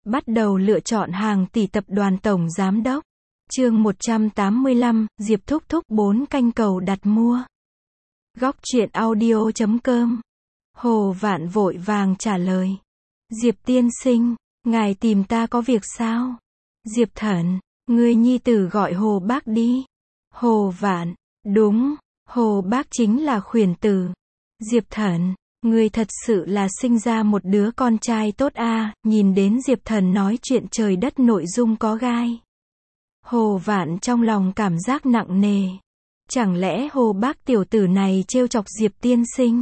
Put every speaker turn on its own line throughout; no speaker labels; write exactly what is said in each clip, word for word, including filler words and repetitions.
Bắt đầu lựa chọn hàng tỷ tập đoàn tổng giám đốc. Chương một trăm tám mươi lăm, Diệp thúc thúc bốn canh cầu đặt mua. Góc truyện audio chấm com. Hồ Vạn vội vàng trả lời. Diệp tiên sinh, ngài tìm ta có việc sao? Diệp Thần, người nhi tử gọi Hồ bác đi. Hồ Vạn, đúng, Hồ bác chính là khuyển tử. Diệp Thần, người thật sự là sinh ra một đứa con trai tốt a. À, nhìn đến Diệp Thần nói chuyện trời đất nội dung có gai. Hồ Vạn trong lòng cảm giác nặng nề. Chẳng lẽ Hồ bác tiểu tử này trêu chọc Diệp tiên sinh?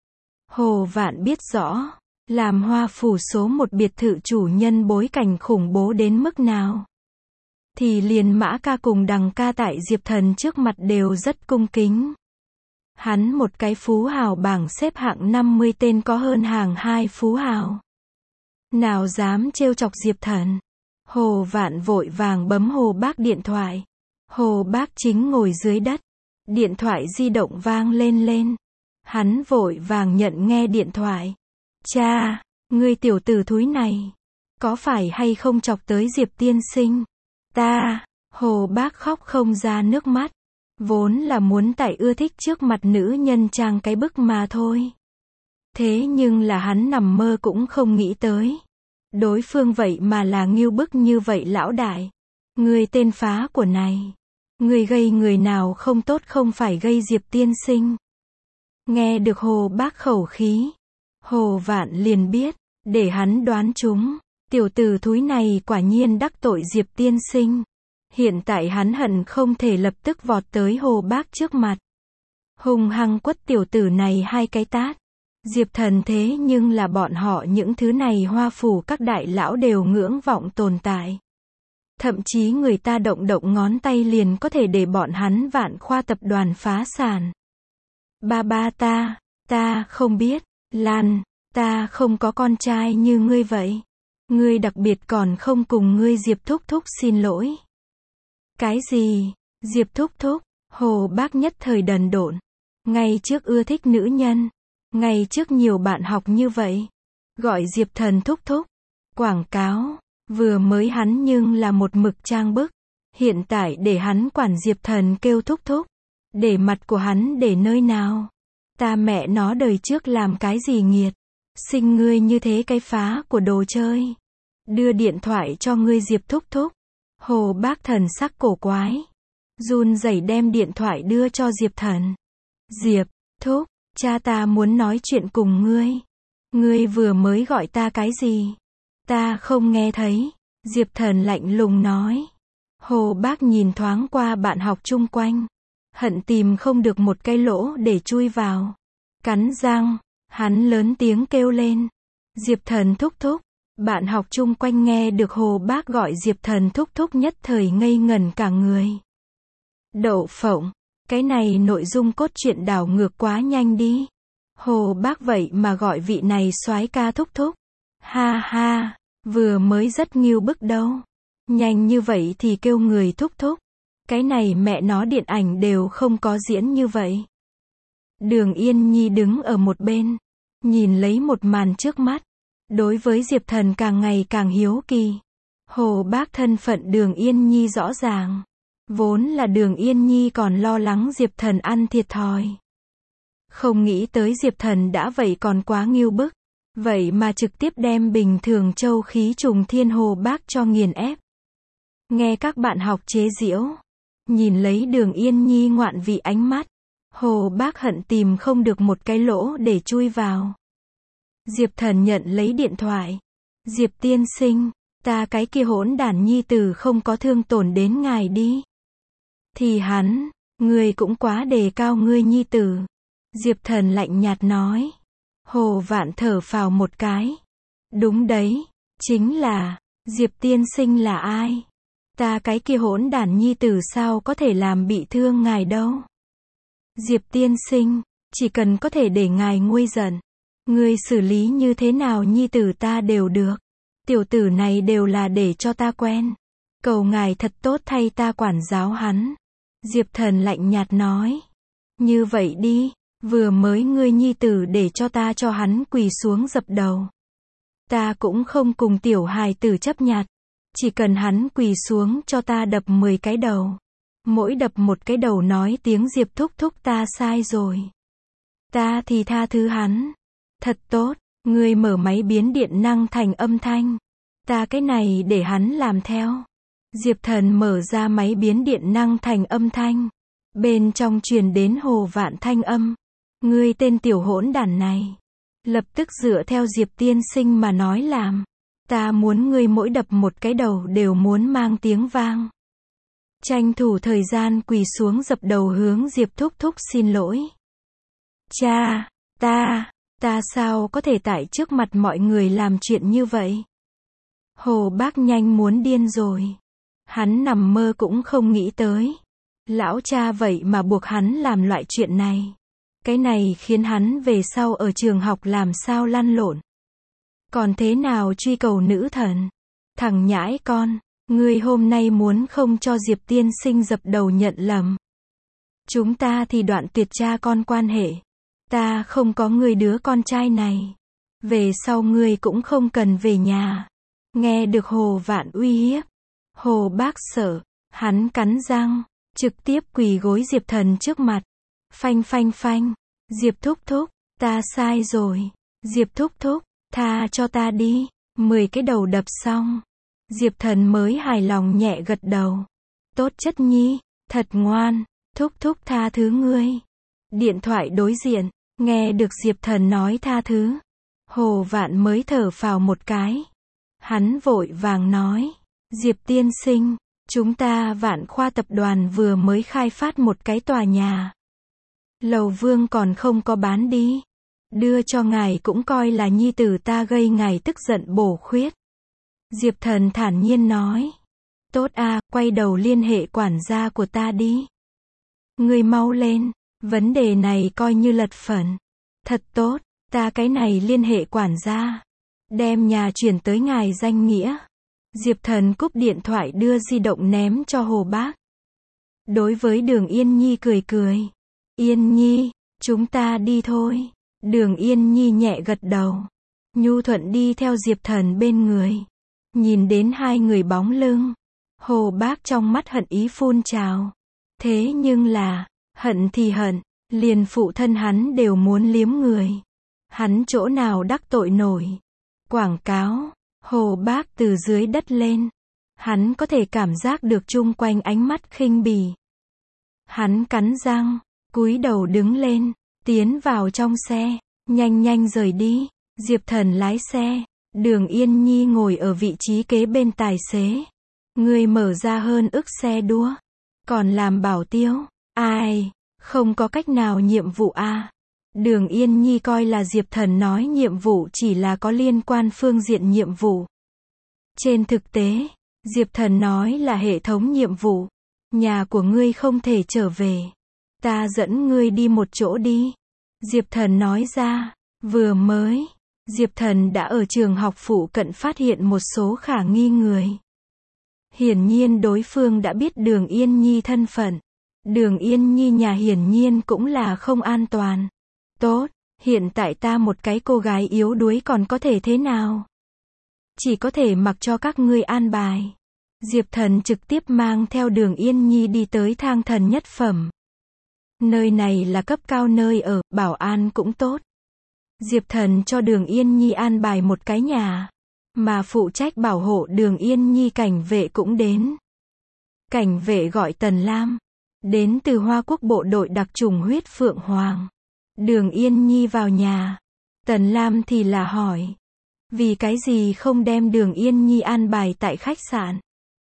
Hồ Vạn biết rõ, làm Hoa Phủ số một biệt thự chủ nhân bối cảnh khủng bố đến mức nào. Thì liền Mã ca cùng Đằng ca tại Diệp Thần trước mặt đều rất cung kính. Hắn một cái phú hào bảng xếp hạng năm mươi tên có hơn hàng hai phú hào. Nào dám trêu chọc Diệp Thần. Hồ Vạn vội vàng bấm Hồ bác điện thoại. Hồ bác chính ngồi dưới đất. Điện thoại di động vang lên lên. Hắn vội vàng nhận nghe điện thoại. Cha, ngươi tiểu tử thúi này, có phải hay không chọc tới Diệp tiên sinh? Ta, Hồ bác khóc không ra nước mắt. Vốn là muốn tại ưa thích trước mặt nữ nhân trang cái bức mà thôi. Thế nhưng là hắn nằm mơ cũng không nghĩ tới. Đối phương vậy mà là ngưu bức như vậy lão đại. Người tên phá của này. Người gây người nào không tốt không phải gây Diệp tiên sinh. Nghe được Hồ bác khẩu khí. Hồ Vạn liền biết, để hắn đoán chúng. Tiểu tử thúi này quả nhiên đắc tội Diệp tiên sinh. Hiện tại hắn hận không thể lập tức vọt tới Hồ bác trước mặt. Hung hăng quất tiểu tử này hai cái tát. Diệp Thần thế nhưng là bọn họ những thứ này Hoa Phủ các đại lão đều ngưỡng vọng tồn tại. Thậm chí người ta động động ngón tay liền có thể để bọn hắn Vạn Khoa tập đoàn phá sản. Ba ba ta, ta không biết, Lan, ta không có con trai như ngươi vậy. Ngươi đặc biệt còn không cùng ngươi Diệp thúc thúc xin lỗi. Cái gì? Diệp thúc thúc, Hồ bác nhất thời đần độn. Ngay trước ưa thích nữ nhân. Ngay trước nhiều bạn học như vậy. Gọi Diệp Thần thúc thúc. Quảng cáo. Vừa mới hắn nhưng là một mực trang bức. Hiện tại để hắn quản Diệp Thần kêu thúc thúc. Để mặt của hắn để nơi nào? Ta mẹ nó đời trước làm cái gì nghiệt? Sinh ngươi như thế cái phá của đồ chơi. Đưa điện thoại cho ngươi Diệp thúc thúc. Hồ bác thần sắc cổ quái. Run rẩy đem điện thoại đưa cho Diệp Thần. Diệp thúc, cha ta muốn nói chuyện cùng ngươi. Ngươi vừa mới gọi ta cái gì? Ta không nghe thấy. Diệp Thần lạnh lùng nói. Hồ bác nhìn thoáng qua bạn học chung quanh. Hận tìm không được một cái lỗ để chui vào. Cắn răng, hắn lớn tiếng kêu lên. Diệp Thần thúc thúc. Bạn học chung quanh nghe được Hồ bác gọi Diệp Thần thúc thúc nhất thời ngây ngẩn cả người. Đậu phộng, cái này nội dung cốt truyện đảo ngược quá nhanh đi. Hồ bác vậy mà gọi vị này soái ca thúc thúc. Ha ha, vừa mới rất nghiêu bức đâu. Nhanh như vậy thì kêu người thúc thúc. Cái này mẹ nó điện ảnh đều không có diễn như vậy. Đường Yên Nhi đứng ở một bên. Nhìn lấy một màn trước mắt. Đối với Diệp Thần càng ngày càng hiếu kỳ. Hồ bác thân phận Đường Yên Nhi rõ ràng. Vốn là Đường Yên Nhi còn lo lắng Diệp Thần ăn thiệt thòi. Không nghĩ tới Diệp Thần đã vậy còn quá nghiêu bức. Vậy mà trực tiếp đem bình thường châu khí trùng thiên Hồ bác cho nghiền ép. Nghe các bạn học chế giễu. Nhìn lấy Đường Yên Nhi ngoạn vị ánh mắt. Hồ bác hận tìm không được một cái lỗ để chui vào. Diệp Thần nhận lấy điện thoại. Diệp tiên sinh, ta cái kia hỗn đản nhi tử không có thương tổn đến ngài đi. Thì hắn, ngươi cũng quá đề cao ngươi nhi tử. Diệp Thần lạnh nhạt nói. Hồ Vạn thở phào một cái. Đúng đấy, chính là, Diệp tiên sinh là ai? Ta cái kia hỗn đản nhi tử sao có thể làm bị thương ngài đâu? Diệp tiên sinh, chỉ cần có thể để ngài nguôi giận. Ngươi xử lý như thế nào nhi tử ta đều được. Tiểu tử này đều là để cho ta quen. Cầu ngài thật tốt thay ta quản giáo hắn. Diệp Thần lạnh nhạt nói. Như vậy đi, vừa mới ngươi nhi tử để cho ta cho hắn quỳ xuống dập đầu. Ta cũng không cùng tiểu hài tử chấp nhặt. Chỉ cần hắn quỳ xuống cho ta đập mười cái đầu. Mỗi đập một cái đầu nói tiếng Diệp thúc thúc ta sai rồi. Ta thì tha thứ hắn. Thật tốt, ngươi mở máy biến điện năng thành âm thanh. Ta cái này để hắn làm theo. Diệp Thần mở ra máy biến điện năng thành âm thanh. Bên trong truyền đến Hồ Vạn thanh âm. Ngươi tên tiểu hỗn đản này. Lập tức dựa theo Diệp tiên sinh mà nói làm. Ta muốn ngươi mỗi đập một cái đầu đều muốn mang tiếng vang. Tranh thủ thời gian quỳ xuống dập đầu hướng Diệp thúc thúc xin lỗi. Cha, ta, ta sao có thể tại trước mặt mọi người làm chuyện như vậy? Hồ Bác nhanh muốn điên rồi. Hắn nằm mơ cũng không nghĩ tới. Lão cha vậy mà buộc hắn làm loại chuyện này. Cái này khiến hắn về sau ở trường học làm sao lăn lộn. Còn thế nào truy cầu nữ thần? Thằng nhãi con, ngươi hôm nay muốn không cho Diệp tiên sinh dập đầu nhận lầm. Chúng ta thì đoạn tuyệt cha con quan hệ. Ta không có ngươi đứa con trai này. Về sau ngươi cũng không cần về nhà. Nghe được Hồ Vạn uy hiếp. Hồ Bác sợ. Hắn cắn răng. Trực tiếp quỳ gối Diệp Thần trước mặt. Phanh phanh phanh. Diệp thúc thúc. Ta sai rồi. Diệp thúc thúc. Tha cho ta đi. Mười cái đầu đập xong. Diệp Thần mới hài lòng nhẹ gật đầu. Tốt chất nhi. Thật ngoan. Thúc thúc tha thứ ngươi. Điện thoại đối diện. Nghe được Diệp Thần nói tha thứ. Hồ Vạn mới thở phào một cái. Hắn vội vàng nói. Diệp tiên sinh. Chúng ta Vạn Khoa tập đoàn vừa mới khai phát một cái tòa nhà. Lầu Vương còn không có bán đi. Đưa cho ngài cũng coi là nhi tử ta gây ngài tức giận bổ khuyết. Diệp Thần thản nhiên nói. Tốt a, quay đầu liên hệ quản gia của ta đi. Ngươi mau lên. Vấn đề này coi như lật phẩn. Thật tốt, ta cái này liên hệ quản gia. Đem nhà chuyển tới ngài danh nghĩa. Diệp Thần cúp điện thoại đưa di động ném cho Hồ Bác. Đối với Đường Yên Nhi cười cười. Yên Nhi, chúng ta đi thôi. Đường Yên Nhi nhẹ gật đầu. Nhu thuận đi theo Diệp Thần bên người. Nhìn đến hai người bóng lưng. Hồ Bác trong mắt hận ý phun trào. Thế nhưng là, hận thì hận, liền phụ thân hắn đều muốn liếm người. Hắn chỗ nào đắc tội nổi. Quảng cáo, Hồ Bác từ dưới đất lên. Hắn có thể cảm giác được chung quanh ánh mắt khinh bỉ. Hắn cắn răng, cúi đầu đứng lên, tiến vào trong xe, nhanh nhanh rời đi. Diệp Thần lái xe, Đường Yên Nhi ngồi ở vị trí kế bên tài xế. Người mở ra hơn ức xe đua, còn làm bảo tiêu. Ai, không có cách nào nhiệm vụ a. À. Đường Yên Nhi coi là Diệp Thần nói nhiệm vụ chỉ là có liên quan phương diện nhiệm vụ. Trên thực tế, Diệp Thần nói là hệ thống nhiệm vụ. Nhà của ngươi không thể trở về. Ta dẫn ngươi đi một chỗ đi. Diệp Thần nói ra, vừa mới, Diệp Thần đã ở trường học phụ cận phát hiện một số khả nghi người. Hiển nhiên đối phương đã biết Đường Yên Nhi thân phận. Đường Yên Nhi nhà hiển nhiên cũng là không an toàn. Tốt, hiện tại ta một cái cô gái yếu đuối còn có thể thế nào? Chỉ có thể mặc cho các ngươi an bài. Diệp Thần trực tiếp mang theo Đường Yên Nhi đi tới Thang Thần Nhất Phẩm. Nơi này là cấp cao nơi ở, bảo an cũng tốt. Diệp Thần cho Đường Yên Nhi an bài một cái nhà. Mà phụ trách bảo hộ Đường Yên Nhi cảnh vệ cũng đến. Cảnh vệ gọi Tần Lam. Đến từ Hoa Quốc bộ đội đặc chủng huyết phượng hoàng. Đường Yên Nhi vào nhà. Tần Lam thì là hỏi. Vì cái gì không đem Đường Yên Nhi an bài tại khách sạn?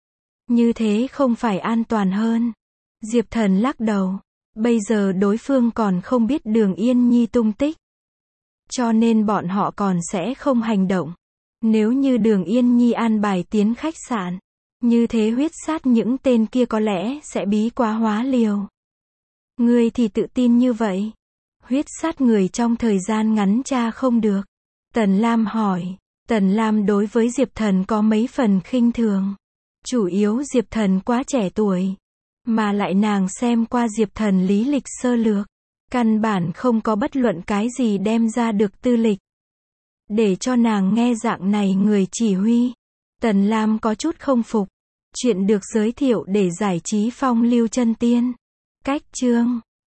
Như thế không phải an toàn hơn. Diệp Thần lắc đầu. Bây giờ đối phương còn không biết Đường Yên Nhi tung tích. Cho nên bọn họ còn sẽ không hành động. Nếu như Đường Yên Nhi an bài tiến khách sạn, như thế huyết sát những tên kia có lẽ sẽ bí quá hóa liều. Ngươi thì tự tin như vậy. Huyết sát người trong thời gian ngắn cha không được. Tần Lam hỏi. Tần Lam đối với Diệp Thần có mấy phần khinh thường. Chủ yếu Diệp Thần quá trẻ tuổi. Mà lại nàng xem qua Diệp Thần lý lịch sơ lược. Căn bản không có bất luận cái gì đem ra được tư lịch. Để cho nàng nghe dạng này người chỉ huy. Tần Lam có chút không phục. Chuyện được giới thiệu để giải trí phong lưu chân tiên. Cách chương